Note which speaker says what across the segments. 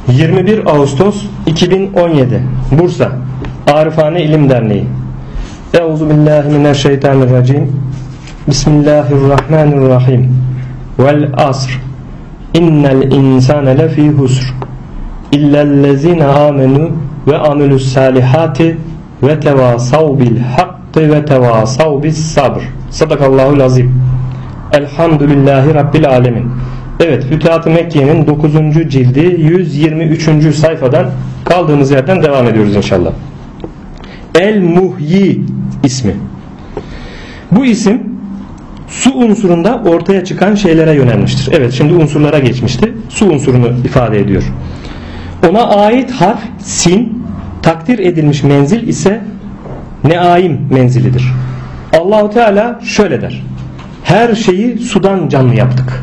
Speaker 1: 21 Ağustos 2017 Bursa Arifane İlim Derneği. Euzubillahimineşşeytanirracim. Bismillahirrahmanirrahim. Vel asr. İnnel insane lefî husr. İllellezîne âmenû ve amilus salihati ve tevasav bil hakkı ve tevasav bis sabr. Sadakallahul azim. Elhamdülillahi Rabbil alemin. Evet, Fütuhat-ı Mekke'nin 9. cildi 123. sayfadan kaldığımız yerden devam ediyoruz inşallah. El-Muhyi ismi. Bu isim su unsurunda ortaya çıkan şeylere yönelmiştir. Evet, şimdi unsurlara geçmişti. Su unsurunu ifade ediyor. Ona ait harf sin, takdir edilmiş menzil ise neaim menzilidir. Allahu Teala şöyle der: her şeyi sudan canlı yaptık.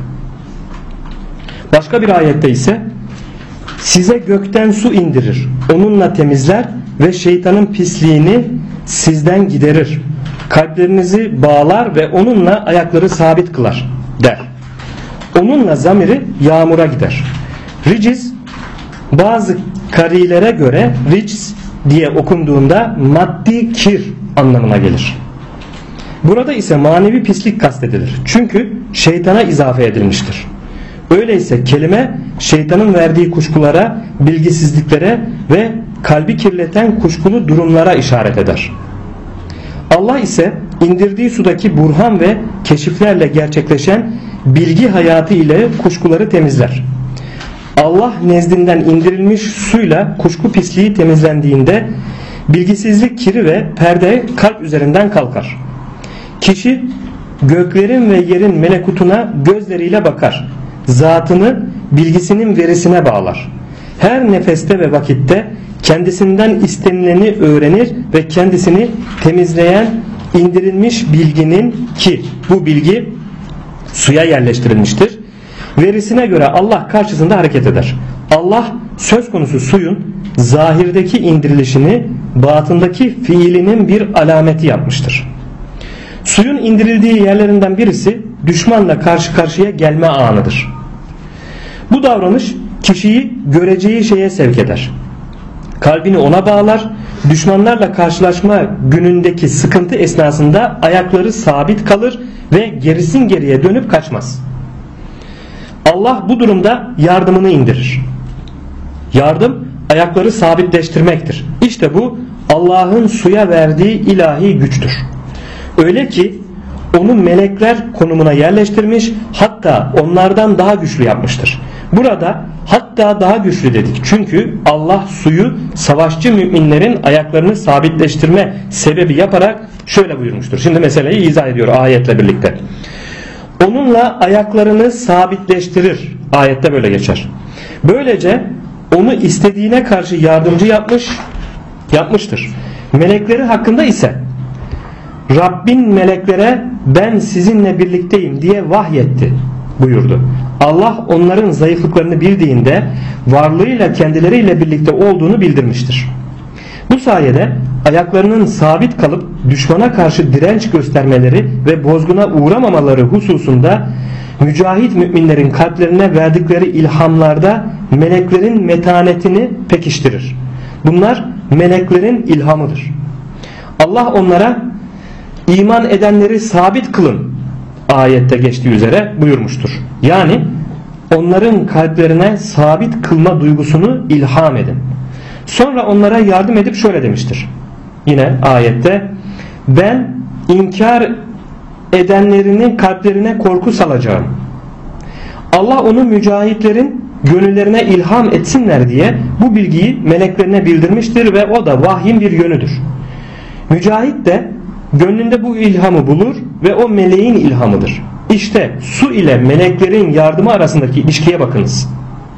Speaker 1: Başka bir ayette ise size gökten su indirir, onunla temizler ve şeytanın pisliğini sizden giderir. Kalplerinizi bağlar ve onunla ayakları sabit kılar der. Onunla zamiri yağmura gider. Riciz, bazı karilere göre rics diye okunduğunda maddi kir anlamına gelir. Burada ise manevi pislik kastedilir. Çünkü şeytana izafe edilmiştir. Öyleyse kelime şeytanın verdiği kuşkulara, bilgisizliklere ve kalbi kirleten kuşkulu durumlara işaret eder. Allah ise indirdiği sudaki burhan ve keşiflerle gerçekleşen bilgi hayatı ile kuşkuları temizler. Allah nezdinden indirilmiş suyla kuşku pisliği temizlendiğinde bilgisizlik kiri ve perde kalp üzerinden kalkar. Kişi göklerin ve yerin melekutuna gözleriyle bakar. Zatını bilgisinin verisine bağlar. Her nefeste ve vakitte kendisinden istenileni öğrenir ve kendisini temizleyen indirilmiş bilginin, ki bu bilgi suya yerleştirilmiştir, verisine göre Allah karşısında hareket eder. Allah söz konusu suyun zahirdeki indirilişini batındaki fiilinin bir alameti yapmıştır. Suyun indirildiği yerlerinden birisi düşmanla karşı karşıya gelme anıdır. Bu davranış kişiyi göreceği şeye sevk eder. Kalbini ona bağlar, düşmanlarla karşılaşma günündeki sıkıntı esnasında ayakları sabit kalır ve gerisin geriye dönüp kaçmaz. Allah bu durumda yardımını indirir. Yardım ayakları sabitleştirmektir. İşte bu Allah'ın suya verdiği ilahi güçtür. Öyle ki onu melekler konumuna yerleştirmiş, hatta onlardan daha güçlü yapmıştır. Burada hatta daha güçlü dedik. Çünkü Allah suyu savaşçı müminlerin ayaklarını sabitleştirme sebebi yaparak şöyle buyurmuştur. Şimdi meseleyi izah ediyor ayetle birlikte. Onunla ayaklarını sabitleştirir. Ayette böyle geçer. Böylece onu istediğine karşı yardımcı yapmıştır. Melekleri hakkında ise Rabbin meleklere ben sizinle birlikteyim diye vahyetti buyurdu. Allah onların zayıflıklarını bildiğinde varlığıyla kendileriyle birlikte olduğunu bildirmiştir. Bu sayede ayaklarının sabit kalıp düşmana karşı direnç göstermeleri ve bozguna uğramamaları hususunda mücahit müminlerin kalplerine verdikleri ilhamlarda meleklerin metanetini pekiştirir. Bunlar meleklerin ilhamıdır. Allah onlara iman edenleri sabit kılın ayette geçtiği üzere buyurmuştur. Yani onların kalplerine sabit kılma duygusunu ilham edin. Sonra onlara yardım edip şöyle demiştir. Yine ayette ben inkar edenlerinin kalplerine korku salacağım. Allah onu mücahitlerin gönüllerine ilham etsinler diye bu bilgiyi meleklerine bildirmiştir ve o da vahyin bir yönüdür. Mücahit de gönlünde bu ilhamı bulur ve o meleğin ilhamıdır. İşte su ile meleklerin yardımı arasındaki ilişkiye bakınız.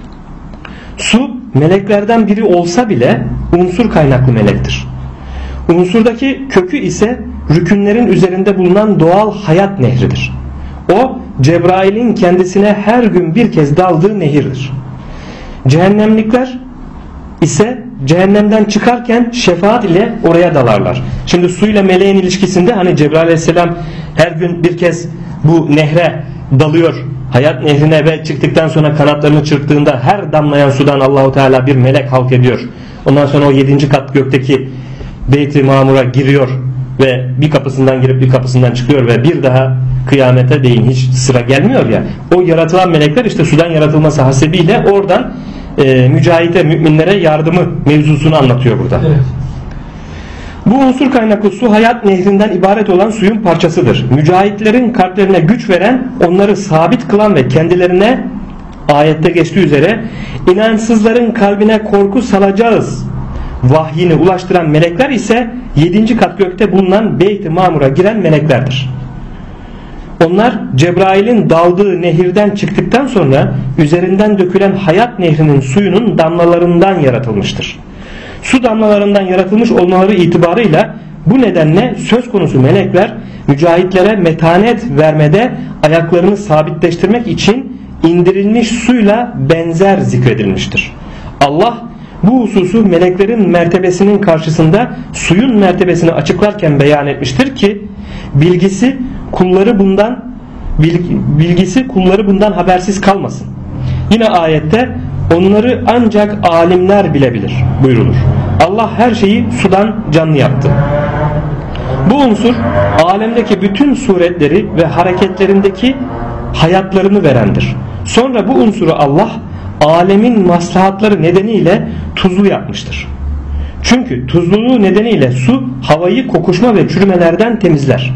Speaker 1: Su meleklerden biri olsa bile unsur kaynaklı melektir. Unsurdaki kökü ise rükünlerin üzerinde bulunan doğal hayat nehridir. O Cebrail'in kendisine her gün bir kez daldığı nehirdir. Cehennemlikler ise cehennemden çıkarken şefaat ile oraya dalarlar. Şimdi su ile meleğin ilişkisinde hani Cebrail aleyhisselam her gün bir kez bu nehre dalıyor hayat nehrine ve çıktıktan sonra kanatlarını çırptığında her damlayan sudan Allahu Teala bir melek halk ediyor. Ondan sonra o 7. kat gökteki Beyt-i Mamur'a giriyor ve bir kapısından girip bir kapısından çıkıyor ve bir daha kıyamete değin hiç sıra gelmiyor ya. O yaratılan melekler işte sudan yaratılması hasebiyle oradan mücahide müminlere yardımı mevzusunu anlatıyor burada. Evet. Bu unsur kaynaklı su hayat nehrinden ibaret olan suyun parçasıdır. Mücahitlerin kalplerine güç veren, onları sabit kılan ve kendilerine ayette geçtiği üzere inançsızların kalbine korku salacağız vahyini ulaştıran melekler ise 7. kat gökte bulunan Beyt-i Mamur'a giren meleklerdir. Onlar Cebrail'in daldığı nehirden çıktıktan sonra üzerinden dökülen hayat nehrinin suyunun damlalarından yaratılmıştır. Su damlalarından yaratılmış olmaları itibarıyla bu nedenle söz konusu melekler mücahitlere metanet vermede ayaklarını sabitleştirmek için indirilmiş suyla benzer zikredilmiştir. Allah bu hususu meleklerin mertebesinin karşısında suyun mertebesini açıklarken beyan etmiştir ki bilgisi kulları bundan habersiz kalmasın. Yine ayette onları ancak alimler bilebilir buyrulur. Allah her şeyi sudan canlı yaptı. Bu unsur alemdeki bütün suretleri ve hareketlerindeki hayatlarını verendir. Sonra bu unsuru Allah alemin maslahatları nedeniyle tuzlu yapmıştır. Çünkü tuzluluğu nedeniyle su havayı kokuşma ve çürümelerden temizler.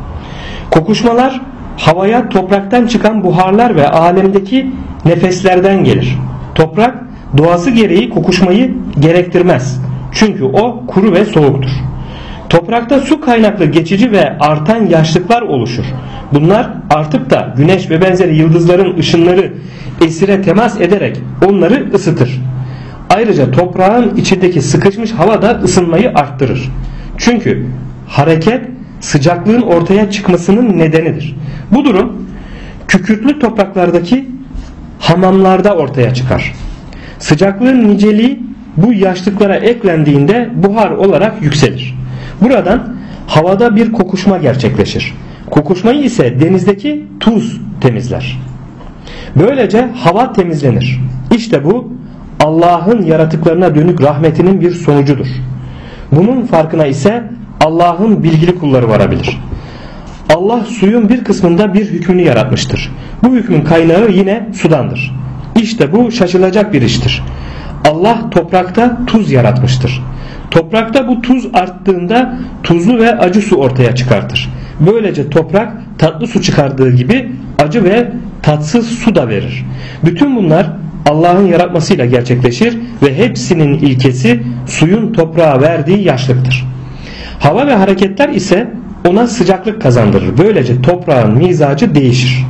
Speaker 1: Kokuşmalar havaya topraktan çıkan buharlar ve alemdeki nefeslerden gelir. Toprak doğası gereği kokuşmayı gerektirmez. Çünkü o kuru ve soğuktur. Toprakta su kaynaklı geçici ve artan yaşlıklar oluşur. Bunlar artıp da güneş ve benzeri yıldızların ışınları esire temas ederek onları ısıtır. Ayrıca toprağın içindeki sıkışmış hava da ısınmayı arttırır. Çünkü hareket sıcaklığın ortaya çıkmasının nedenidir. Bu durum kükürtlü topraklardaki hamamlarda ortaya çıkar. Sıcaklığın niceliği bu yaşlıklara eklendiğinde buhar olarak yükselir. Buradan havada bir kokuşma gerçekleşir. Kokuşmayı ise denizdeki tuz temizler. Böylece hava temizlenir. İşte bu Allah'ın yaratıklarına dönük rahmetinin bir sonucudur. Bunun farkına ise Allah'ın bilgili kulları varabilir. Allah suyun bir kısmında bir hükmünü yaratmıştır. Bu hükmün kaynağı yine sudandır. İşte bu şaşılacak bir iştir. Allah toprakta tuz yaratmıştır. Toprakta bu tuz arttığında tuzlu ve acı su ortaya çıkartır. Böylece toprak tatlı su çıkardığı gibi acı ve tatsız su da verir. Bütün bunlar Allah'ın yaratmasıyla gerçekleşir ve hepsinin ilkesi suyun toprağa verdiği yaşlıktır. Hava ve hareketler ise ona sıcaklık kazandırır. Böylece toprağın mizacı değişir.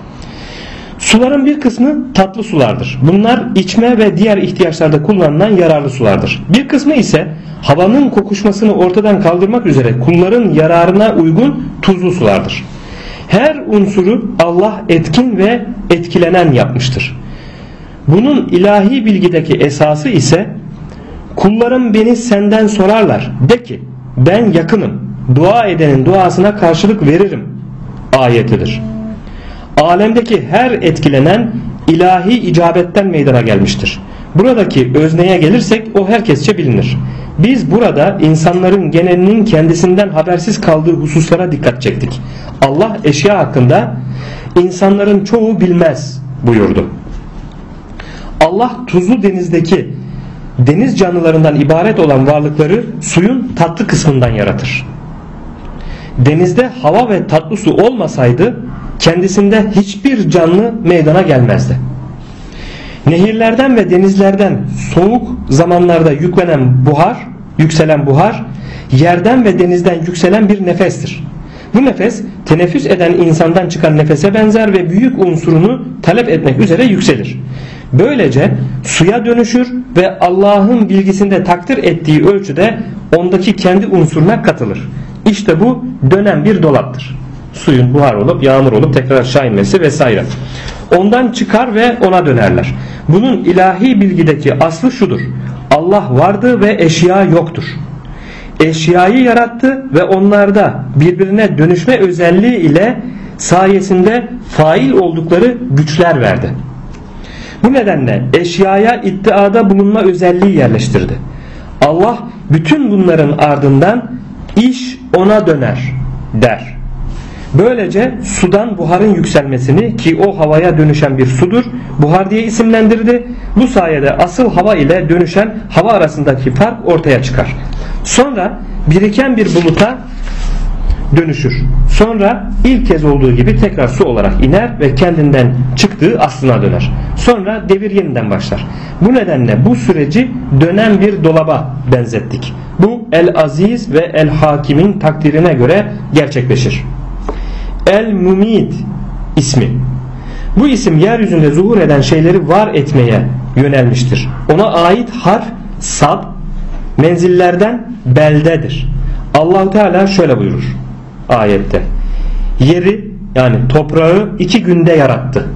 Speaker 1: Suların bir kısmı tatlı sulardır. Bunlar içme ve diğer ihtiyaçlarda kullanılan yararlı sulardır. Bir kısmı ise havanın kokuşmasını ortadan kaldırmak üzere kulların yararına uygun tuzlu sulardır. Her unsuru Allah etkin ve etkilenen yapmıştır. Bunun ilahi bilgideki esası ise kullarım beni senden sorarlar. De ki ben yakınım. Dua edenin duasına karşılık veririm ayetidir. Alemdeki her etkilenen ilahi icabetten meydana gelmiştir. Buradaki özneye gelirsek o herkesçe bilinir. Biz burada insanların genelinin kendisinden habersiz kaldığı hususlara dikkat çektik. Allah eşya hakkında insanların çoğu bilmez buyurdu. Allah tuzlu denizdeki deniz canlılarından ibaret olan varlıkları suyun tatlı kısmından yaratır. Denizde hava ve tatlı su olmasaydı kendisinde hiçbir canlı meydana gelmezdi. Nehirlerden ve denizlerden soğuk zamanlarda yükselen buhar yerden ve denizden yükselen bir nefestir. Bu nefes teneffüs eden insandan çıkan nefese benzer ve büyük unsurunu talep etmek üzere yükselir. Böylece suya dönüşür ve Allah'ın bilgisinde takdir ettiği ölçüde ondaki kendi unsuruna katılır. İşte bu dönen bir dolaptır. Suyun buhar olup yağmur olup tekrar aşağı inmesi vesaire. Ondan çıkar ve ona dönerler. Bunun ilahi bilgideki aslı şudur. Allah vardı ve eşya yoktur. Eşyayı yarattı ve onlarda birbirine dönüşme özelliği ile sayesinde fail oldukları güçler verdi. Bu nedenle eşyaya iddiada bulunma özelliği yerleştirdi. Allah bütün bunların ardından iş ona döner der. Böylece sudan buharın yükselmesini, ki o havaya dönüşen bir sudur, buhar diye isimlendirdi. Bu sayede asıl hava ile dönüşen hava arasındaki fark ortaya çıkar. Sonra biriken bir buluta dönüşür. Sonra ilk kez olduğu gibi tekrar su olarak iner ve kendinden çıktığı aslına döner. Sonra devir yeniden başlar. Bu nedenle bu süreci dönen bir dolaba benzettik. Bu El-Aziz ve El-Hakim'in takdirine göre gerçekleşir. El-Mumid ismi. Bu isim yeryüzünde zuhur eden şeyleri var etmeye yönelmiştir. Ona ait harf sad, menzillerden beldedir. Allah-u Teala şöyle buyurur ayette: yeri, yani toprağı 2 günde yarattı.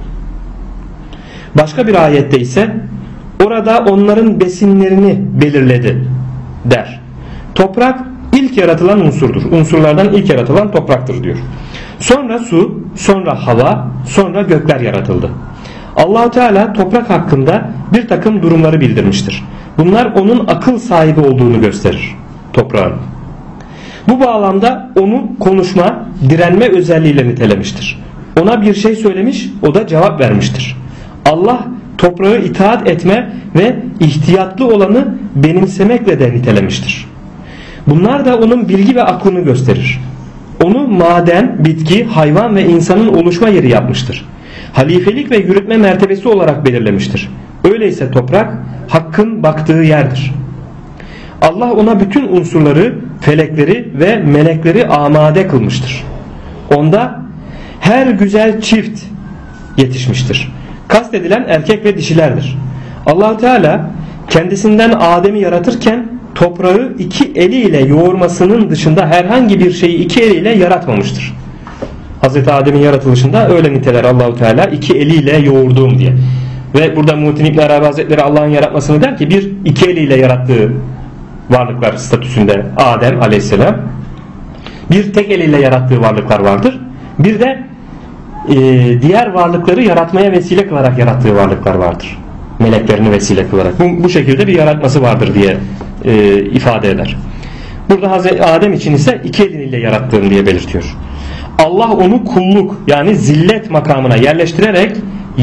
Speaker 1: Başka bir ayette ise orada onların besinlerini belirledi der. Toprak ilk yaratılan unsurdur. Unsurlardan ilk yaratılan topraktır diyor. Sonra su, sonra hava, sonra gökler yaratıldı. Allah-u Teala toprak hakkında bir takım durumları bildirmiştir. Bunlar onun akıl sahibi olduğunu gösterir, toprağın. Bu bağlamda onu konuşma, direnme özelliğiyle nitelemiştir. Ona bir şey söylemiş, o da cevap vermiştir. Allah toprağı itaat etme ve ihtiyatlı olanı benimsemekle de nitelemiştir. Bunlar da onun bilgi ve aklını gösterir. Onu maden, bitki, hayvan ve insanın oluşma yeri yapmıştır. Halifelik ve yürütme mertebesi olarak belirlemiştir. Öyleyse toprak Hakk'ın baktığı yerdir. Allah ona bütün unsurları, felekleri ve melekleri amade kılmıştır. Onda her güzel çift yetişmiştir. Kastedilen erkek ve dişilerdir. Allah Teala kendisinden Adem'i yaratırken toprağı 2 eliyle yoğurmasının dışında herhangi bir şeyi 2 eliyle yaratmamıştır. Hazreti Adem'in yaratılışında öyle niteler Allah Teala 2 eliyle yoğurduğum diye. Ve burada Muhittin İbn Arabi Hazretleri Allah'ın yaratmasını der ki 2 eliyle yarattığı varlıklar statüsünde Adem aleyhisselam, bir tek eliyle yarattığı varlıklar vardır. Bir de diğer varlıkları yaratmaya vesile kılarak yarattığı varlıklar vardır. Meleklerini vesile kılarak. Bu şekilde bir yaratması vardır diye ifade eder. Burada Hazreti Adem için ise 2 eliyle yarattığım diye belirtiyor. Allah onu kulluk, yani zillet makamına yerleştirerek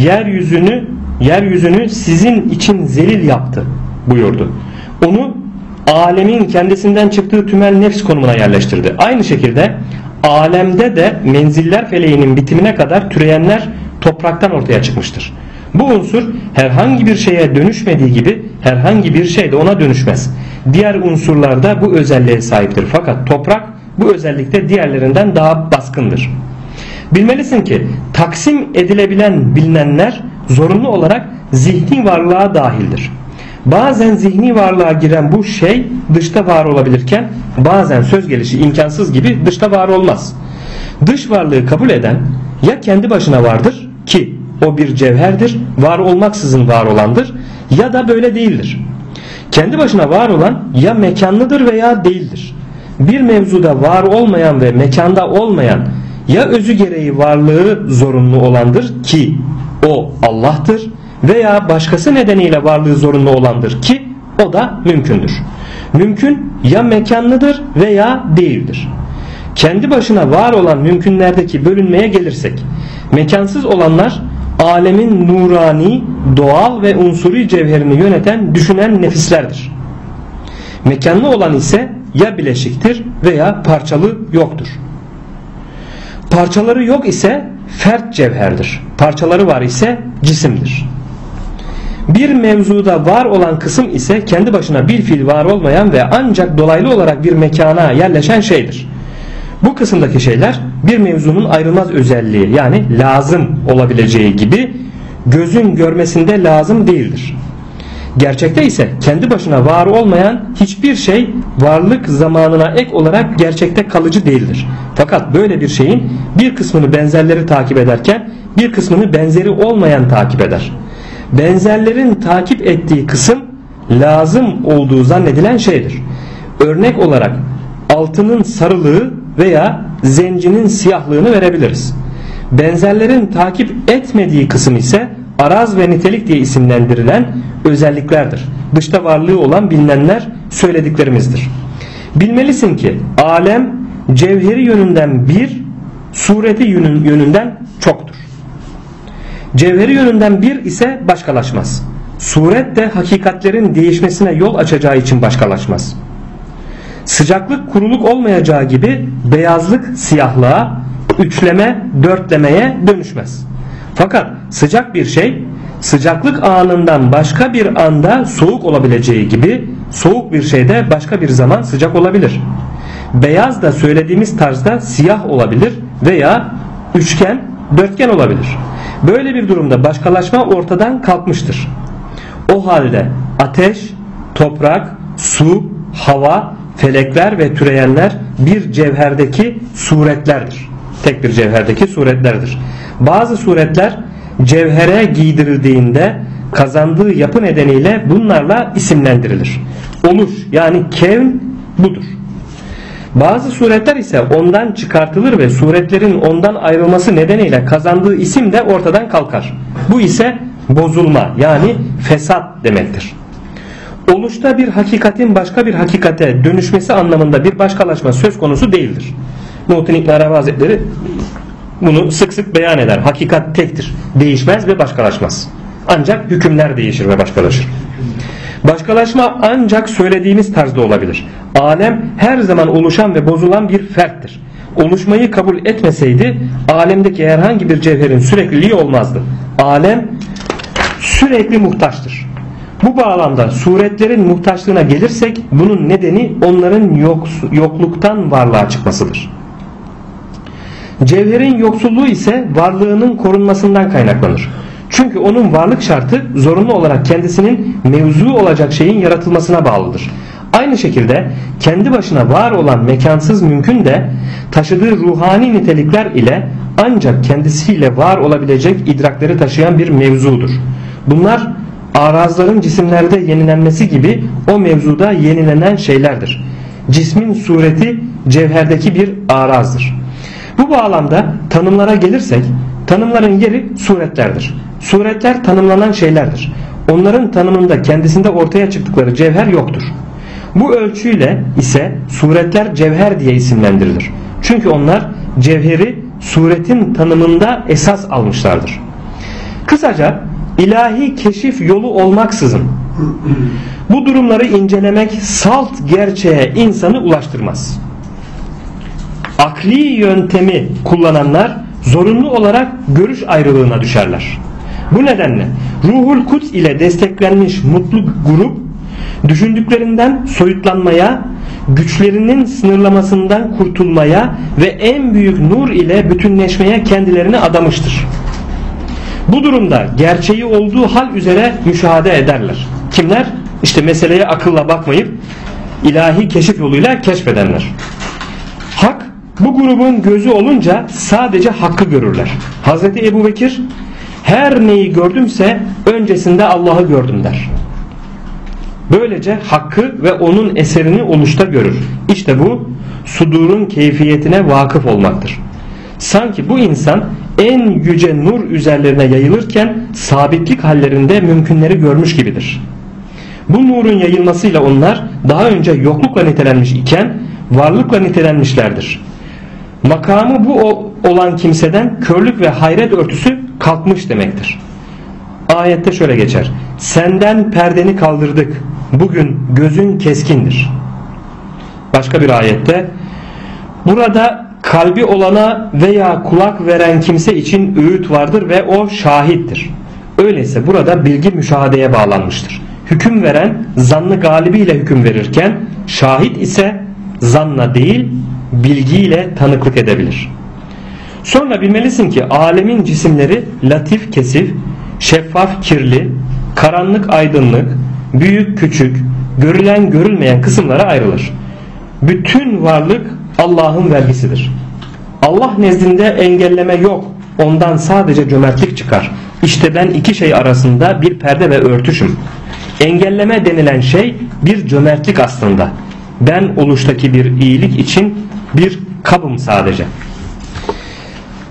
Speaker 1: yeryüzünü sizin için zelil yaptı buyurdu. Onu alemin kendisinden çıktığı tümel nefs konumuna yerleştirdi. Aynı şekilde alemde de menziller feleğinin bitimine kadar türeyenler topraktan ortaya çıkmıştır. Bu unsur herhangi bir şeye dönüşmediği gibi herhangi bir şey de ona dönüşmez. Diğer unsurlar da bu özelliğe sahiptir. Fakat toprak bu özellikte diğerlerinden daha baskındır. Bilmelisin ki taksim edilebilen bilinenler zorunlu olarak zihni varlığa dahildir. Bazen zihni varlığa giren bu şey dışta var olabilirken bazen söz gelişi imkansız gibi dışta var olmaz. Dış varlığı kabul eden ya kendi başına vardır ki o bir cevherdir, var olmaksızın var olandır, ya da böyle değildir. Kendi başına var olan ya mekanlıdır veya değildir. Bir mevzuda var olmayan ve mekanda olmayan ya özü gereği varlığı zorunlu olandır ki o Allah'tır, veya başkası nedeniyle varlığı zorunlu olandır ki o da mümkündür. Mümkün ya mekanlıdır veya değildir. Kendi başına var olan mümkünlerdeki bölünmeye gelirsek, mekansız olanlar alemin nurani, doğal ve unsuri cevherini yöneten, düşünen nefislerdir. Mekanlı olan ise ya bileşiktir veya parçalı yoktur. Parçaları yok ise fert cevherdir. Parçaları var ise cisimdir. Bir mevzuda var olan kısım ise kendi başına bir fiil var olmayan ve ancak dolaylı olarak bir mekana yerleşen şeydir. Bu kısımdaki şeyler bir mevzunun ayrılmaz özelliği, yani lazım olabileceği gibi gözün görmesinde lazım değildir. Gerçekte ise kendi başına var olmayan hiçbir şey varlık zamanına ek olarak gerçekte kalıcı değildir. Fakat böyle bir şeyin bir kısmını benzerleri takip ederken bir kısmını benzeri olmayan takip eder. Benzerlerin takip ettiği kısım lazım olduğu zannedilen şeydir. Örnek olarak altının sarılığı veya zencinin siyahlığını verebiliriz. Benzerlerin takip etmediği kısım ise araz ve nitelik diye isimlendirilen özelliklerdir. Dışta varlığı olan bilinenler söylediklerimizdir. Bilmelisin ki alem cevheri yönünden bir, sureti yönünden çoktur. Cevheri yönünden bir ise başkalaşmaz. Suret de hakikatlerin değişmesine yol açacağı için başkalaşmaz. Sıcaklık kuruluk olmayacağı gibi beyazlık siyahlığa, üçleme dörtlemeye dönüşmez. Fakat sıcak bir şey sıcaklık anından başka bir anda soğuk olabileceği gibi soğuk bir şey de başka bir zaman sıcak olabilir. Beyaz da söylediğimiz tarzda siyah olabilir veya üçgen, dörtgen olabilir. Böyle bir durumda başkalaşma ortadan kalkmıştır. O halde ateş, toprak, su, hava, felekler ve türeyenler bir cevherdeki suretlerdir. Tek bir cevherdeki suretlerdir. Bazı suretler cevhere giydirildiğinde kazandığı yapı nedeniyle bunlarla isimlendirilir. Oluş yani kevn budur. Bazı suretler ise ondan çıkartılır ve suretlerin ondan ayrılması nedeniyle kazandığı isim de ortadan kalkar. Bu ise bozulma yani fesat demektir. Oluşta bir hakikatin başka bir hakikate dönüşmesi anlamında bir başkalaşma söz konusu değildir. Muhittin İbn Arabi Hazretleri bunu sık sık beyan eder. Hakikat tektir. Değişmez ve başkalaşmaz. Ancak hükümler değişir ve başkalaşır. Başkalaşma ancak söylediğimiz tarzda olabilir. Alem her zaman oluşan ve bozulan bir ferttir. Oluşmayı kabul etmeseydi alemdeki herhangi bir cevherin sürekliliği olmazdı. Alem sürekli muhtaçtır. Bu bağlamda suretlerin muhtaçlığına gelirsek bunun nedeni onların yokluktan varlığa çıkmasıdır. Cevherin yoksulluğu ise varlığının korunmasından kaynaklanır. Çünkü onun varlık şartı zorunlu olarak kendisinin mevzu olacak şeyin yaratılmasına bağlıdır. Aynı şekilde kendi başına var olan mekansız mümkün de taşıdığı ruhani nitelikler ile ancak kendisiyle var olabilecek idrakleri taşıyan bir mevzudur. Bunlar arazların cisimlerde yenilenmesi gibi o mevzuda yenilenen şeylerdir. Cismin sureti cevherdeki bir arazdır. Bu bağlamda tanımlara gelirsek tanımların yeri suretlerdir. Suretler tanımlanan şeylerdir. Onların tanımında kendisinde ortaya çıktıkları cevher yoktur. Bu ölçüyle ise suretler cevher diye isimlendirilir. Çünkü onlar cevheri suretin tanımında esas almışlardır. Kısaca ilahi keşif yolu olmaksızın bu durumları incelemek salt gerçeğe insanı ulaştırmaz. Akli yöntemi kullananlar zorunlu olarak görüş ayrılığına düşerler. Bu nedenle Ruhul Kuds ile desteklenmiş mutlu grup düşündüklerinden soyutlanmaya, güçlerinin sınırlamasından kurtulmaya ve en büyük nur ile bütünleşmeye kendilerini adamıştır. Bu durumda gerçeği olduğu hal üzere müşahede ederler. Kimler? İşte meseleye akılla bakmayıp ilahi keşif yoluyla keşfedenler. Hak bu grubun gözü olunca sadece hakkı görürler. Hazreti Ebubekir her neyi gördümse öncesinde Allah'ı gördüm der. Böylece hakkı ve onun eserini oluşta görür. İşte bu sudurun keyfiyetine vakıf olmaktır. Sanki bu insan en yüce nur üzerlerine yayılırken sabitlik hallerinde mümkünleri görmüş gibidir. Bu nurun yayılmasıyla onlar daha önce yoklukla nitelenmiş iken varlıkla nitelenmişlerdir. Makamı bu olan kimseden körlük ve hayret örtüsü kalkmış demektir. Ayette şöyle geçer: senden perdeni kaldırdık, bugün gözün keskindir. Başka bir ayette burada kalbi olana veya kulak veren kimse için öğüt vardır ve o şahittir. Öyleyse burada bilgi müşahedeye bağlanmıştır. Hüküm veren zannı galibiyle hüküm verirken şahit ise zanla değil bilgiyle tanıklık edebilir. Sonra bilmelisin ki alemin cisimleri latif kesif, şeffaf kirli, karanlık aydınlık, büyük küçük, görülen görülmeyen kısımlara ayrılır. Bütün varlık Allah'ın vergisidir. Allah nezdinde engelleme yok. Ondan sadece cömertlik çıkar. İşte ben iki şey arasında bir perde ve örtüşüm. Engelleme denilen şey bir cömertlik aslında. Ben oluştaki bir iyilik için bir kabım sadece.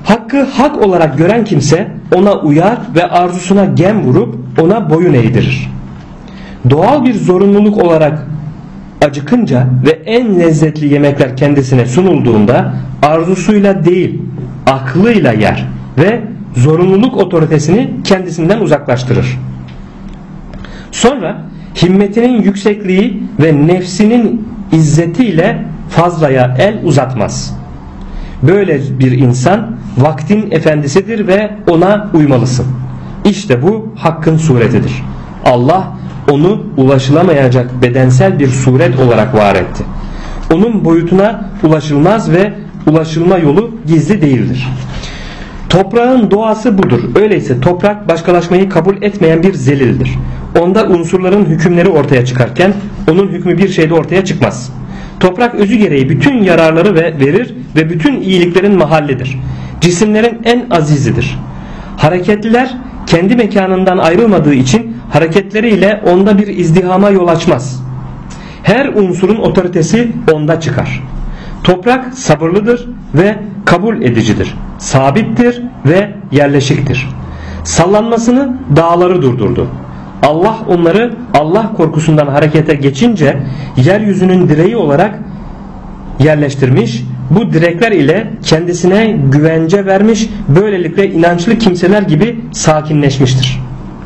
Speaker 1: Hakkı hak olarak gören kimse ona uyar ve arzusuna gem vurup ona boyun eğdirir. Doğal bir zorunluluk olarak acıkınca ve en lezzetli yemekler kendisine sunulduğunda arzusuyla değil aklıyla yer ve zorunluluk otoritesini kendisinden uzaklaştırır. Sonra himmetinin yüksekliği ve nefsinin izzetiyle fazlaya el uzatmaz. Böyle bir insan vaktin efendisidir ve ona uymalısın. İşte bu hakkın suretidir. Allah onu ulaşılamayacak bedensel bir suret olarak var etti. Onun boyutuna ulaşılmaz ve ulaşılma yolu gizli değildir. Toprağın doğası budur. Öyleyse toprak başkalaşmayı kabul etmeyen bir zelildir. Onda unsurların hükümleri ortaya çıkarken onun hükmü bir şeyde ortaya çıkmaz. Toprak özü gereği bütün yararları verir ve bütün iyiliklerin mahallidir. Cisimlerin en azizidir. Hareketliler kendi mekanından ayrılmadığı için hareketleriyle onda bir izdihama yol açmaz. Her unsurun otoritesi onda çıkar. Toprak sabırlıdır ve kabul edicidir. Sabittir ve yerleşiktir. Sallanmasını dağları durdurdu. Allah onları Allah korkusundan harekete geçince yeryüzünün direği olarak yerleştirmiş, bu direkler ile kendisine güvence vermiş, böylelikle inançlı kimseler gibi sakinleşmiştir.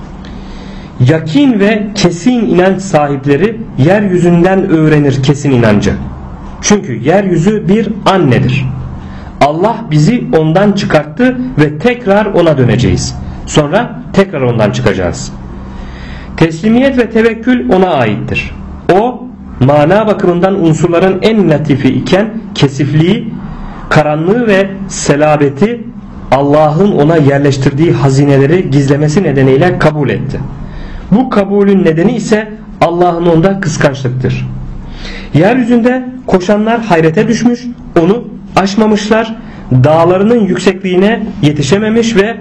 Speaker 1: Yakin ve kesin inanç sahipleri yeryüzünden öğrenir kesin inancı. Çünkü yeryüzü bir annedir. Allah bizi ondan çıkarttı ve tekrar ona döneceğiz. Sonra tekrar ondan çıkacağız. Teslimiyet ve tevekkül ona aittir. O mana bakımından unsurların en latifi iken kesifliği, karanlığı ve selabeti Allah'ın ona yerleştirdiği hazineleri gizlemesi nedeniyle kabul etti. Bu kabulün nedeni ise Allah'ın onda kıskançlıktır. Yeryüzünde koşanlar hayrete düşmüş, onu aşmamışlar, dağlarının yüksekliğine yetişememiş ve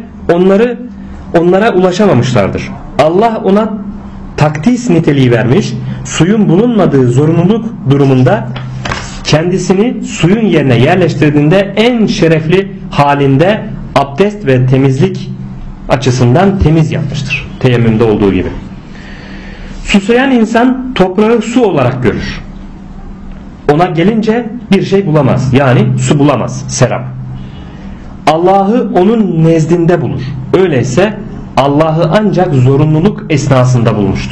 Speaker 1: onlara ulaşamamışlardır. Allah ona takdis niteliği vermiş, suyun bulunmadığı zorunluluk durumunda kendisini suyun yerine yerleştirdiğinde en şerefli halinde abdest ve temizlik açısından temiz yapmıştır. Teyemmümde olduğu gibi. Susayan insan toprağı su olarak görür. Ona gelince bir şey bulamaz. Yani su bulamaz. Serap. Allah'ı onun nezdinde bulur. Öyleyse Allah'ı ancak zorunluluk esnasında bulmuştur.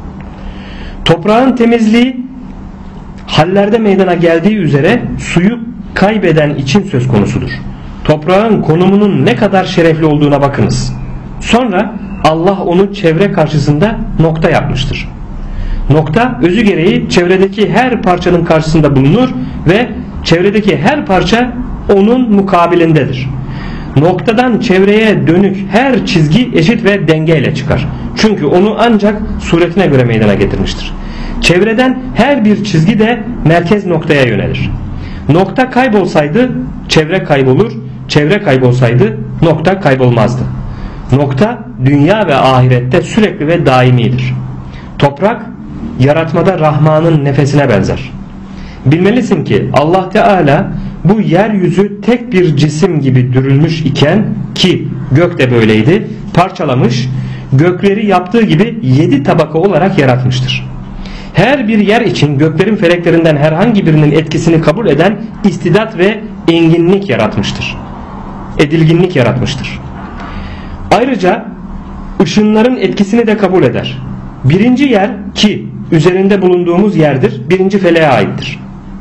Speaker 1: Toprağın temizliği hallerde meydana geldiği üzere suyu kaybeden için söz konusudur. Toprağın konumunun ne kadar şerefli olduğuna bakınız. Sonra Allah onu çevre karşısında nokta yapmıştır. Nokta özü gereği çevredeki her parçanın karşısında bulunur ve çevredeki her parça onun mukabilindedir. Noktadan çevreye dönük her çizgi eşit ve dengeyle çıkar. Çünkü onu ancak suretine göre meydana getirmiştir. Çevreden her bir çizgi de merkez noktaya yönelir. Nokta kaybolsaydı çevre kaybolur, çevre kaybolsaydı nokta kaybolmazdı. Nokta dünya ve ahirette sürekli ve daimidir. Toprak yaratmada Rahman'ın nefesine benzer. Bilmelisin ki Allah Teala bu yeryüzü tek bir cisim gibi dürülmüş iken, ki gök de böyleydi, parçalamış, gökleri yaptığı gibi 7 tabaka olarak yaratmıştır. Her bir yer için göklerin feleklerinden herhangi birinin etkisini kabul eden istidat ve enginlik yaratmıştır. Edilginlik yaratmıştır. Ayrıca ışınların etkisini de kabul eder. Birinci yer, ki üzerinde bulunduğumuz yerdir, birinci feleğe aittir.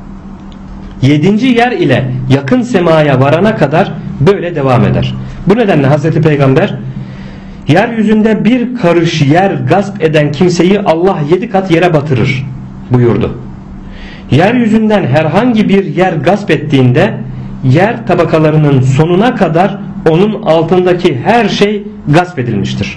Speaker 1: 7. yer ile yakın semaya varana kadar böyle devam eder. Bu nedenle Hazreti Peygamber yeryüzünde bir karış yer gasp eden kimseyi Allah 7 kat yere batırır buyurdu. Yeryüzünden herhangi bir yer gasp ettiğinde yer tabakalarının sonuna kadar onun altındaki her şey gasp edilmiştir.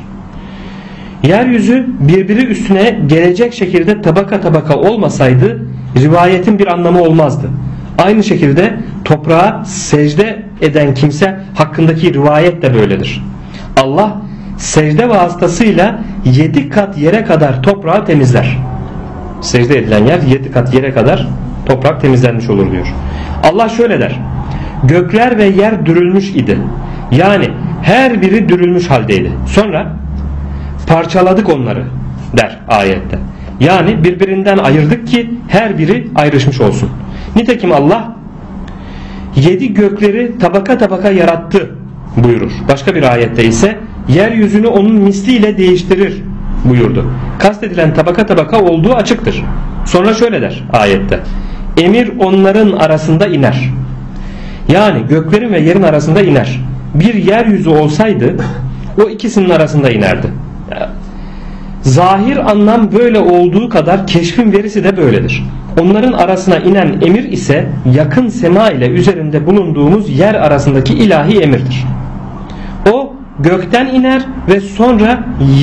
Speaker 1: Yeryüzü birbiri üstüne gelecek şekilde tabaka tabaka olmasaydı rivayetin bir anlamı olmazdı. Aynı şekilde toprağa secde eden kimse hakkındaki rivayet de böyledir. Allah secde vasıtasıyla 7 kat yere kadar toprağı temizler. Secde edilen yer 7 kat yere kadar toprak temizlenmiş olur diyor. Allah şöyle der: gökler ve yer dürülmüş idi. Yani her biri dürülmüş haldeydi. Sonra parçaladık onları der ayette. Yani birbirinden ayırdık ki her biri ayrışmış olsun. Nitekim Allah 7 gökleri tabaka tabaka yarattı buyurur. Başka bir ayette ise yeryüzünü onun misliyle değiştirir buyurdu. Kastedilen tabaka tabaka olduğu açıktır. Sonra şöyle der ayette. Emir onların arasında iner. Yani göklerin ve yerin arasında iner. Bir yeryüzü olsaydı o ikisinin arasında inerdi. Zahir anlam böyle olduğu kadar keşfin verisi de böyledir. Onların arasına inen emir ise yakın sema ile üzerinde bulunduğumuz yer arasındaki ilahi emirdir. O gökten iner ve sonra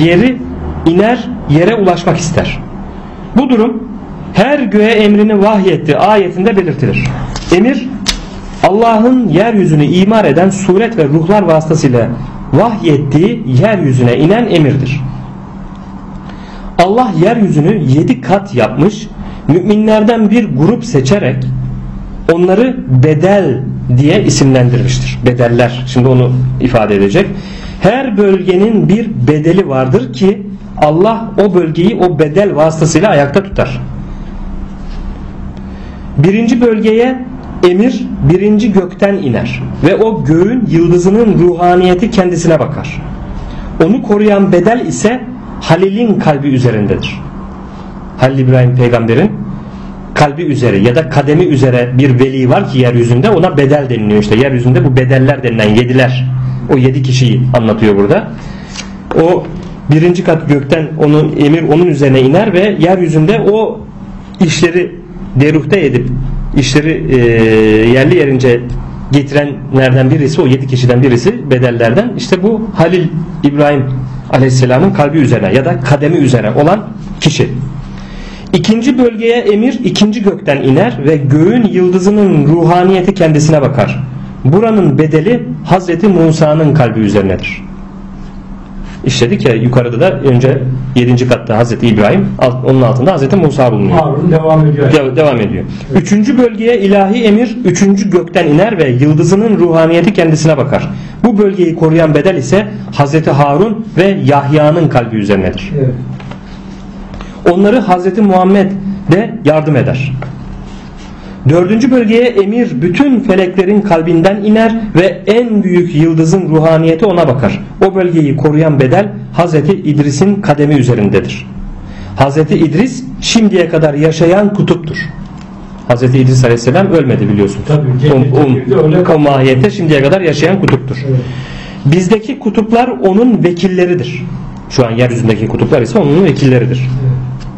Speaker 1: yere ulaşmak ister. Bu durum her göğe emrini vahyetti ayetinde belirtilir. Emir Allah'ın yeryüzünü imar eden suret ve ruhlar vasıtasıyla vahyettiği yeryüzüne inen emirdir. Allah yeryüzünü 7 kat yapmış, müminlerden bir grup seçerek onları bedel diye isimlendirmiştir. Bedeller, şimdi onu ifade edecek. Her bölgenin bir bedeli vardır ki Allah o bölgeyi o bedel vasıtasıyla ayakta tutar. Birinci bölgeye emir birinci gökten iner ve o göğün yıldızının ruhaniyeti kendisine bakar. Onu koruyan bedel ise Halil'in kalbi üzerindedir. Halil İbrahim peygamberin kalbi üzere ya da kademi üzere bir veli var ki yeryüzünde, ona bedel deniliyor işte. Yeryüzünde bu bedeller denilen 7'ler, o 7 kişiyi anlatıyor burada. O birinci kat gökten emir onun üzerine iner ve yeryüzünde o işleri deruhte edip işleri yerli yerince getirenlerden birisi, o 7 kişiden birisi bedellerden, işte bu Halil İbrahim Aleyhisselam'ın kalbi üzerine ya da kademi üzerine olan kişi. İkinci bölgeye emir ikinci gökten iner ve göğün yıldızının ruhaniyeti kendisine bakar. Buranın bedeli Hazreti Musa'nın kalbi üzerinedir. İşledik ya yukarıda da önce 7. katta Hazreti İbrahim, onun altında Hazreti Musa bulunuyor.
Speaker 2: Harun devam ediyor.
Speaker 1: Devam ediyor. Evet. Üçüncü bölgeye ilahi emir üçüncü gökten iner ve yıldızının ruhaniyeti kendisine bakar. Bu bölgeyi koruyan bedel ise Hazreti Harun ve Yahya'nın kalbi üzerinedir.
Speaker 2: Evet.
Speaker 1: Onları Hazreti Muhammed de yardım eder. Dördüncü bölgeye emir bütün feleklerin kalbinden iner ve en büyük yıldızın ruhaniyeti ona bakar. O bölgeyi koruyan bedel Hazreti İdris'in kademi üzerindedir. Hazreti İdris şimdiye kadar yaşayan kutuptur. Hazreti İdris Aleyhisselam ölmedi biliyorsun.
Speaker 2: Tabii,
Speaker 1: o mahiyette şimdiye kadar yaşayan kutuptur. Evet. Bizdeki kutuplar onun vekilleridir. Şu an yeryüzündeki kutuplar ise onun vekilleridir. Evet.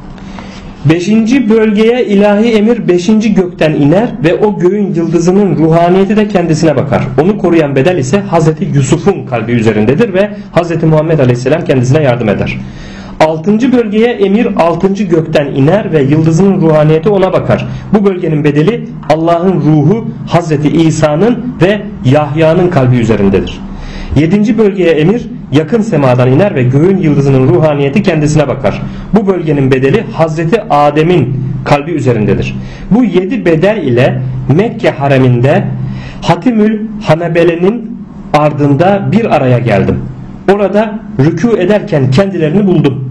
Speaker 1: 5. bölgeye ilahi emir 5. gökten iner ve o göğün yıldızının ruhaniyeti de kendisine bakar. Onu koruyan bedel ise Hazreti Yusuf'un kalbi üzerindedir ve Hazreti Muhammed Aleyhisselam kendisine yardım eder. 6. bölgeye emir 6. gökten iner ve yıldızının ruhaniyeti ona bakar. Bu bölgenin bedeli Allah'ın ruhu Hazreti İsa'nın ve Yahya'nın kalbi üzerindedir. 7. bölgeye emir yakın semadan iner ve göğün yıldızının ruhaniyeti kendisine bakar. Bu bölgenin bedeli Hazreti Adem'in kalbi üzerindedir. Bu 7 bedel ile Mekke hareminde Hatimül Hanebele'nin ardında bir araya geldim. Orada rükû ederken kendilerini buldum.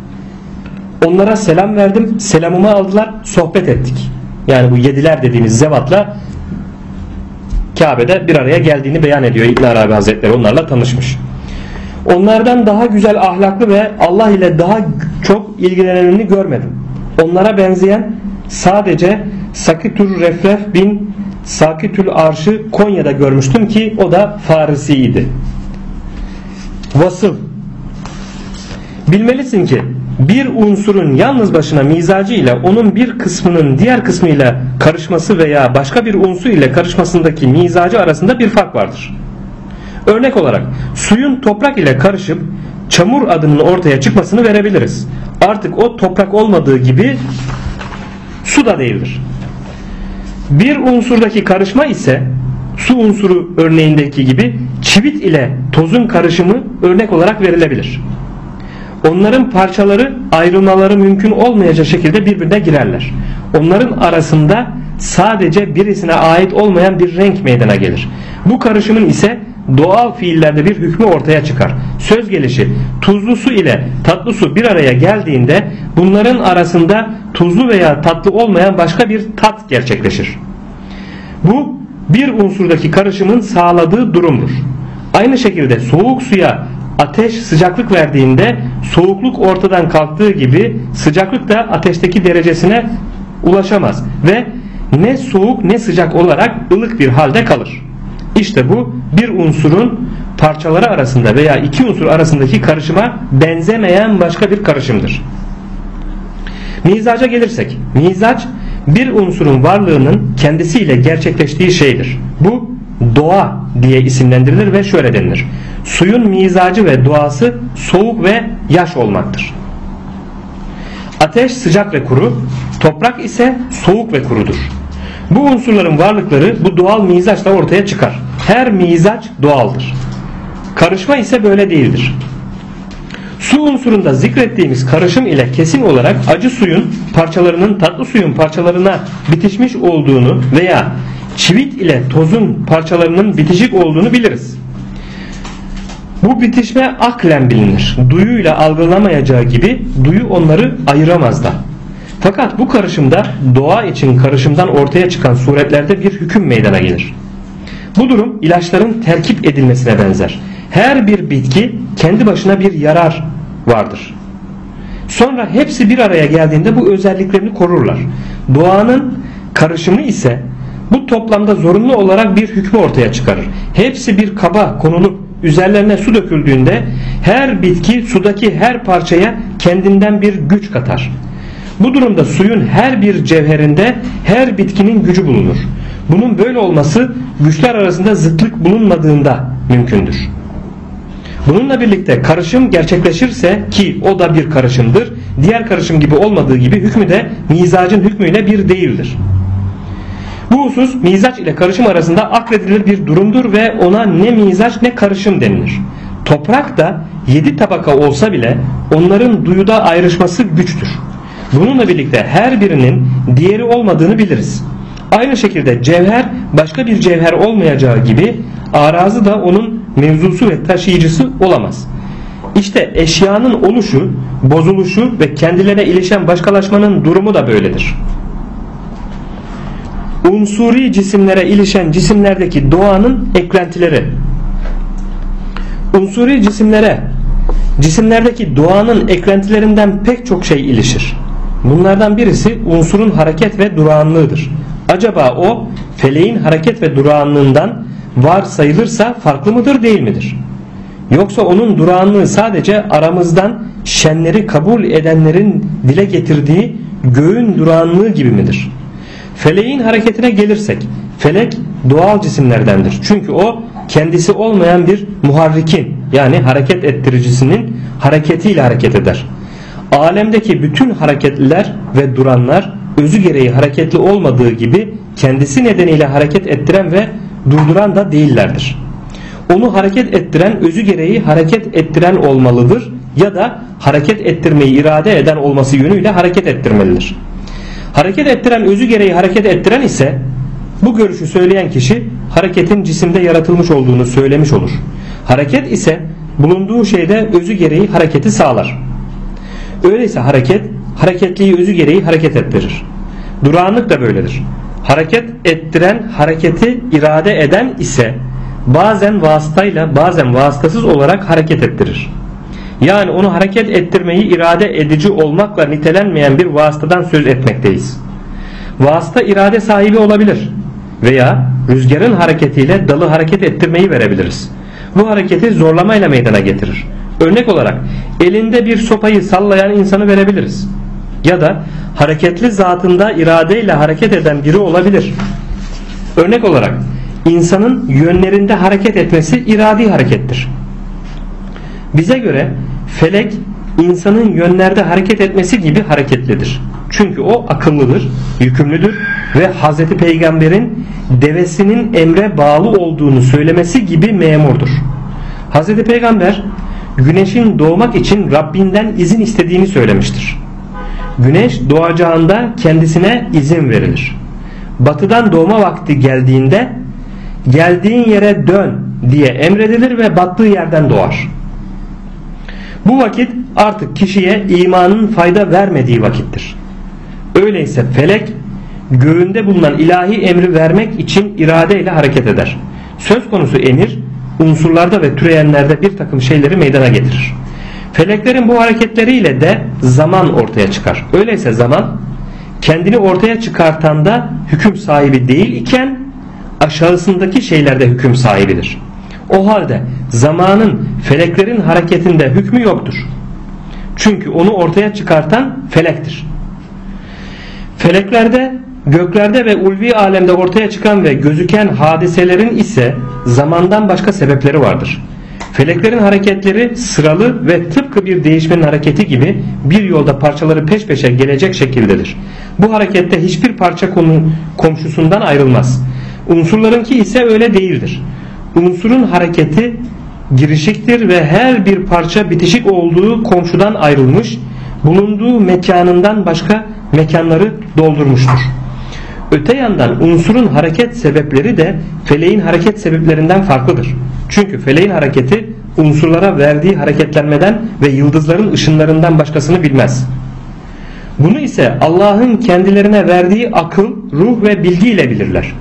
Speaker 1: Onlara selam verdim. Selamımı aldılar. Sohbet ettik. Yani bu 7'ler dediğimiz zevatla Kabe'de bir araya geldiğini beyan ediyor İbn Arabi Hazretleri. Onlarla tanışmış. Onlardan daha güzel ahlaklı ve Allah ile daha çok ilgilenenini görmedim. Onlara benzeyen sadece Sakitül Refref bin Sakitül Arş'ı Konya'da görmüştüm ki o da Farisi'ydi. Vasıl. Bilmelisin ki bir unsurun yalnız başına mizacı ile onun bir kısmının diğer kısmıyla karışması veya başka bir unsur ile karışmasındaki mizacı arasında bir fark vardır. Örnek olarak suyun toprak ile karışıp çamur adının ortaya çıkmasını verebiliriz. Artık o toprak olmadığı gibi su da değildir. Bir unsurdaki karışma ise su unsuru örneğindeki gibi çivit ile tozun karışımı örnek olarak verilebilir. Onların parçaları ayrılmaları mümkün olmayacak şekilde birbirine girerler. Onların arasında sadece birisine ait olmayan bir renk meydana gelir. Bu karışımın ise doğal fiillerde bir hükmü ortaya çıkar. Söz gelişi tuzlu su ile tatlı su bir araya geldiğinde bunların arasında tuzlu veya tatlı olmayan başka bir tat gerçekleşir. Bu bir unsurdaki karışımın sağladığı durumdur. Aynı şekilde soğuk suya ateş sıcaklık verdiğinde soğukluk ortadan kalktığı gibi sıcaklık da ateşteki derecesine ulaşamaz ve ne soğuk ne sıcak olarak ılık bir halde kalır. İşte bu bir unsurun parçaları arasında veya iki unsur arasındaki karışıma benzemeyen başka bir karışımdır. Mizaca gelirsek, mizaç bir unsurun varlığının kendisiyle gerçekleştiği şeydir. Bu doğa diye isimlendirilir ve şöyle denilir: suyun mizacı ve doğası soğuk ve yaş olmaktır. Ateş sıcak ve kuru, toprak ise soğuk ve kurudur. Bu unsurların varlıkları bu doğal mizaçla ortaya çıkar. Her mizaç doğaldır. Karışma ise böyle değildir. Su unsurunda zikrettiğimiz karışım ile kesin olarak acı suyun parçalarının tatlı suyun parçalarına bitişmiş olduğunu veya çivit ile tozun parçalarının bitişik olduğunu biliriz. Bu bitişme aklen bilinir. Duyuyla algılanamayacağı gibi duyu onları ayıramaz da. Fakat bu karışımda doğa için karışımdan ortaya çıkan suretlerde bir hüküm meydana gelir. Bu durum ilaçların terkip edilmesine benzer. Her bir bitki kendi başına bir yarar vardır. Sonra hepsi bir araya geldiğinde bu özelliklerini korurlar. Doğanın karışımı ise bu toplamda zorunlu olarak bir hükmü ortaya çıkarır. Hepsi bir kaba konulup üzerlerine su döküldüğünde her bitki sudaki her parçaya kendinden bir güç katar. Bu durumda suyun her bir cevherinde her bitkinin gücü bulunur. Bunun böyle olması güçler arasında zıtlık bulunmadığında mümkündür. Bununla birlikte karışım gerçekleşirse, ki o da bir karışımdır, diğer karışım gibi olmadığı gibi hükmü de mizacın hükmüyle bir değildir. Bu husus mizaç ile karışım arasında akledilir bir durumdur ve ona ne mizaç ne karışım denilir. Toprak da 7 tabaka olsa bile onların duyuda ayrışması güçtür. Bununla birlikte her birinin diğeri olmadığını biliriz. Aynı şekilde cevher başka bir cevher olmayacağı gibi arazı da onun mevzusu ve taşıyıcısı olamaz. İşte eşyanın oluşu, bozuluşu ve kendilerine ilişen başkalaşmanın durumu da böyledir. Unsuri cisimlere ilişen cisimlerdeki doğanın eklentileri. Unsuri cisimlerdeki doğanın eklentilerinden pek çok şey ilişir. Bunlardan birisi unsurun hareket ve durağanlığıdır. Acaba o feleğin hareket ve durağanlığından var sayılırsa farklı mıdır, değil midir? Yoksa onun durağanlığı sadece aramızdan şenleri kabul edenlerin dile getirdiği göğün durağanlığı gibi midir? Feleğin hareketine gelirsek, felek doğal cisimlerdendir. Çünkü o kendisi olmayan bir muharrikin, yani hareket ettiricisinin hareketiyle hareket eder. Alemdeki bütün hareketliler ve duranlar özü gereği hareketli olmadığı gibi kendisi nedeniyle hareket ettiren ve durduran da değillerdir. Onu hareket ettiren özü gereği hareket ettiren olmalıdır ya da hareket ettirmeyi irade eden olması yönüyle hareket ettirmelidir. Hareket ettiren özü gereği hareket ettiren ise bu görüşü söyleyen kişi hareketin cisimde yaratılmış olduğunu söylemiş olur. Hareket ise bulunduğu şeyde özü gereği hareketi sağlar. Öyleyse hareketliği özü gereği hareket ettirir. Durağanlık da böyledir. Hareket ettiren, hareketi irade eden ise bazen vasıtayla bazen vasıtasız olarak hareket ettirir. Yani onu hareket ettirmeyi irade edici olmakla nitelenmeyen bir vasıtadan söz etmekteyiz. Vasıta irade sahibi olabilir veya rüzgarın hareketiyle dalı hareket ettirmeyi verebiliriz. Bu hareketi zorlamayla meydana getirir. Örnek olarak elinde bir sopayı sallayan insanı verebiliriz. Ya da hareketli zatında iradeyle hareket eden biri olabilir. Örnek olarak insanın yönlerinde hareket etmesi iradi harekettir. Bize göre felek insanın yönlerde hareket etmesi gibi hareketlidir. Çünkü o akıllıdır, yükümlüdür ve Hazreti Peygamber'in devesinin emre bağlı olduğunu söylemesi gibi memurdur. Hazreti Peygamber güneşin doğmak için Rabbinden izin istediğini söylemiştir. Güneş doğacağında kendisine izin verilir. batıdan doğma vakti geldiğinde geldiğin yere dön diye emredilir ve battığı yerden doğar. Bu vakit artık kişiye imanın fayda vermediği vakittir. Öyleyse felek göğünde bulunan ilahi emri vermek için iradeyle hareket eder. Söz konusu emir unsurlarda ve türeyenlerde bir takım şeyleri meydana getirir. Feleklerin bu hareketleriyle de zaman ortaya çıkar. Öyleyse zaman kendini ortaya çıkartanda hüküm sahibi değil iken aşağısındaki şeylerde hüküm sahibidir. O halde zamanın feleklerin hareketinde hükmü yoktur. Çünkü onu ortaya çıkartan felektir. Feleklerde, göklerde ve ulvi alemde ortaya çıkan ve gözüken hadiselerin ise zamandan başka sebepleri vardır. Feleklerin hareketleri sıralı ve tıpkı bir değişmenin hareketi gibi bir yolda parçaları peş peşe gelecek şekildedir. Bu harekette hiçbir parça komşusundan ayrılmaz. Unsurlarınki ise öyle değildir. Unsurun hareketi girişiktir ve her bir parça bitişik olduğu komşudan ayrılmış, bulunduğu mekanından başka mekanları doldurmuştur. Öte yandan unsurun hareket sebepleri de feleğin hareket sebeplerinden farklıdır. Çünkü feleğin hareketi unsurlara verdiği hareketlenmeden ve yıldızların ışınlarından başkasını bilmez. Bunu ise Allah'ın kendilerine verdiği akıl, ruh ve bilgi ile bilirler.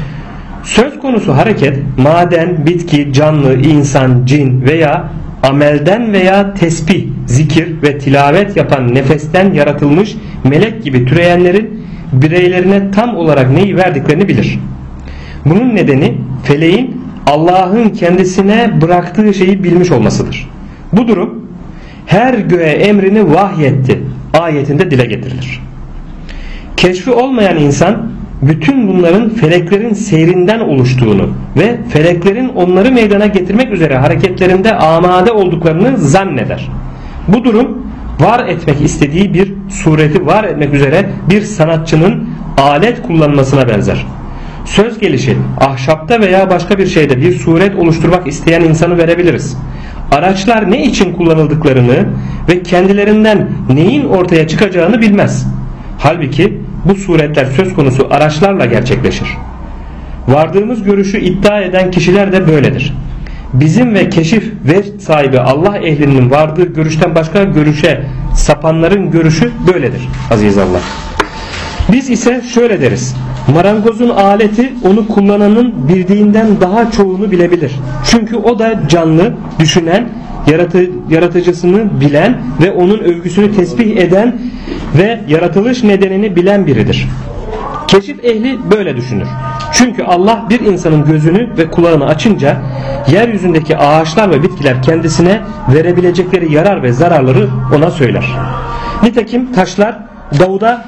Speaker 1: Söz konusu hareket maden, bitki, canlı, insan, cin veya amelden veya tesbih, zikir ve tilavet yapan nefesten yaratılmış melek gibi türeyenlerin bireylerine tam olarak neyi verdiklerini bilir. Bunun nedeni feleğin Allah'ın kendisine bıraktığı şeyi bilmiş olmasıdır. Bu durum her göğe emrini vahyetti ayetinde dile getirilir. Keşfi olmayan insan bütün bunların feleklerin seyrinden oluştuğunu ve feleklerin onları meydana getirmek üzere hareketlerinde amade olduklarını zanneder. Bu durum var etmek istediği bir sureti var etmek üzere bir sanatçının alet kullanmasına benzer. Söz gelişi ahşapta veya başka bir şeyde bir suret oluşturmak isteyen insanı verebiliriz. Araçlar ne için kullanıldıklarını ve kendilerinden neyin ortaya çıkacağını bilmez. Halbuki bu suretler söz konusu araçlarla gerçekleşir. Vardığımız görüşü iddia eden kişiler de böyledir. Bizim ve keşif ve sahibi Allah ehlinin vardığı görüşten başka görüşe sapanların görüşü böyledir aziz Allah. Biz ise şöyle deriz: marangozun aleti onu kullananın bildiğinden daha çoğunu bilebilir. Çünkü o da canlı, düşünen, yaratıcısını bilen ve onun övgüsünü tesbih eden ve yaratılış nedenini bilen biridir. Keşif ehli böyle düşünür. Çünkü Allah bir insanın gözünü ve kulağını açınca yeryüzündeki ağaçlar ve bitkiler kendisine verebilecekleri yarar ve zararları ona söyler. Nitekim taşlar Davud'a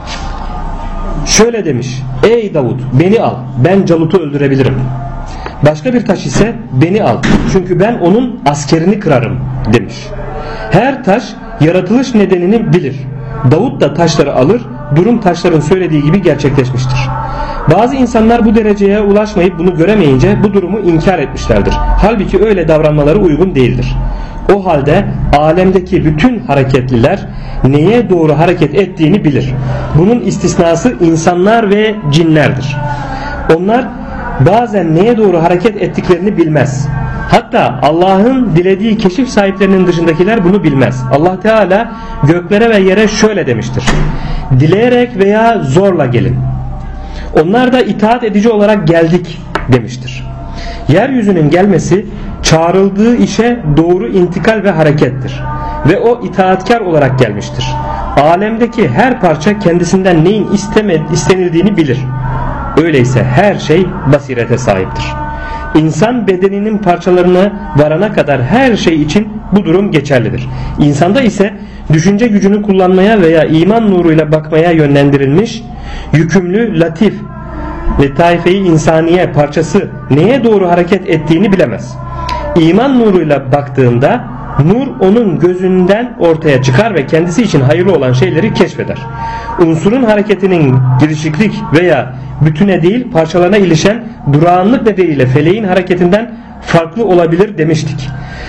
Speaker 1: şöyle demiş: ey Davud, beni al, ben Calut'u öldürebilirim. Başka bir taş ise beni al, çünkü ben onun askerini kırarım demiş. Her taş yaratılış nedenini bilir. Davud da taşları alır, durum taşların söylediği gibi gerçekleşmiştir. Bazı insanlar bu dereceye ulaşmayıp bunu göremeyince bu durumu inkar etmişlerdir. Halbuki öyle davranmaları uygun değildir. O halde alemdeki bütün hareketliler neye doğru hareket ettiğini bilir. Bunun istisnası insanlar ve cinlerdir. Onlar bazen neye doğru hareket ettiklerini bilmez. Hatta Allah'ın dilediği keşif sahiplerinin dışındakiler bunu bilmez. Allah Teala göklere ve yere şöyle demiştir: dileyerek veya zorla gelin. Onlar da itaat edici olarak geldik demiştir. Yeryüzünün gelmesi çağrıldığı işe doğru intikal ve harekettir. Ve o itaatkar olarak gelmiştir. Alemdeki her parça kendisinden neyin istenildiğini bilir. Öyleyse her şey basirete sahiptir. İnsan bedeninin parçalarına varana kadar her şey için bu durum geçerlidir. İnsanda ise düşünce gücünü kullanmaya veya iman nuruyla bakmaya yönlendirilmiş, yükümlü, latif ve taife-i insaniye parçası neye doğru hareket ettiğini bilemez. İman nuruyla baktığında nur onun gözünden ortaya çıkar ve kendisi için hayırlı olan şeyleri keşfeder. Unsurun hareketinin girişiklik veya bütüne değil parçalarına ilişen durağanlık nedeniyle feleğin hareketinden farklı olabilir demiştik.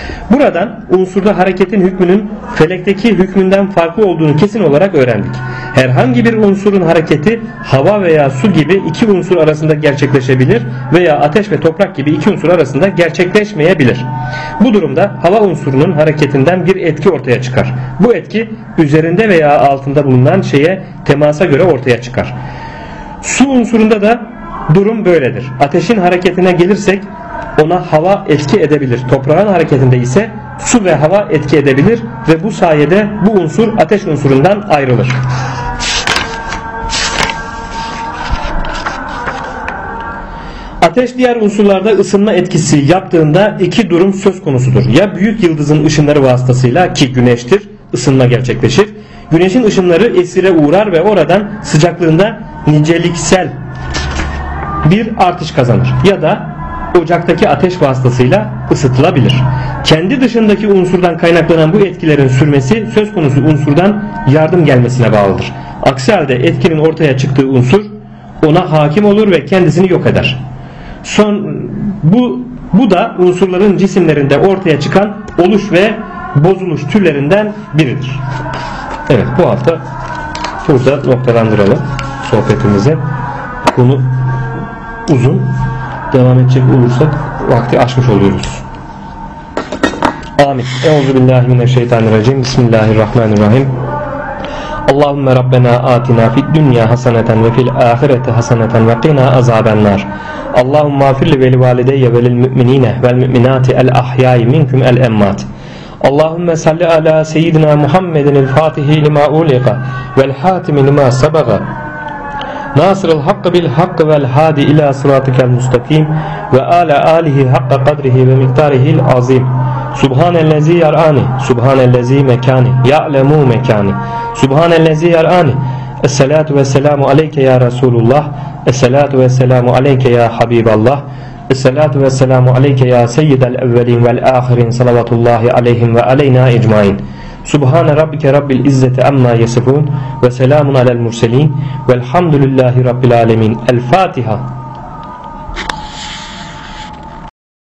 Speaker 1: Buradan unsurda hareketin hükmünün felekteki hükmünden farklı olduğunu kesin olarak öğrendik. Herhangi bir unsurun hareketi hava veya su gibi iki unsur arasında gerçekleşebilir veya ateş ve toprak gibi iki unsur arasında gerçekleşmeyebilir. Bu durumda hava unsurunun hareketinden bir etki ortaya çıkar. Bu etki üzerinde veya altında bulunan şeye temasa göre ortaya çıkar. Su unsurunda da durum böyledir. Ateşin hareketine gelirsek ona hava etki edebilir. Toprağın hareketinde ise su ve hava etki edebilir ve bu sayede bu unsur ateş unsurundan ayrılır. Ateş diğer unsurlarda ısınma etkisi yaptığında iki durum söz konusudur. Ya büyük yıldızın ışınları vasıtasıyla, ki güneştir, ısınma gerçekleşir. Güneşin ışınları esire uğrar ve oradan sıcaklığında niceliksel bir artış kazanır. Ya da ocaktaki ateş vasıtasıyla ısıtılabilir. Kendi dışındaki unsurdan kaynaklanan bu etkilerin sürmesi söz konusu unsurdan yardım gelmesine bağlıdır. Aksi halde etkinin ortaya çıktığı unsur ona hakim olur ve kendisini yok eder. Bu da unsurların cisimlerinde ortaya çıkan oluş ve bozuluş türlerinden biridir. Evet, bu hafta burada noktalandıralım sohbetimizi. Konu uzun. Devam edecek olursak vakti aşmış oluyoruz. Amin. Euzubillahimineşşeytanirracim. Bismillahirrahmanirrahim. Allahümme Rabbena atina fid dünya haseneten ve fil ahireti haseneten ve qina azabennar. Allahümme afirli veli valideyye velil müminine vel müminati el ahyai minkum el emmat. Allahümme salli ala seyyidina Muhammedin el fatihi lima uliqa vel hatimi lima sabaga nasırıl hakkı bil hakkı vel hadi ila sıratikel mustakim ve ala alihi hakka kadrihi ve miktarihil azim. Subhanellezi yar'ani, subhanellezi mekani, ya'lemu mekani, subhanellezi yar'ani. Esselatu ve selamu aleyke ya Resulullah, esselatu ve selamu aleyke ya Habiballah, esselatu ve selamu aleyke ya seyyidel evvelin vel ahirin, salavatullahi aleyhim ve aleyna ecmain. Subhane rabbike rabbil izzeti amma yasifun ve selamun alel murselin velhamdülillahi rabbil alemin. El Fatiha.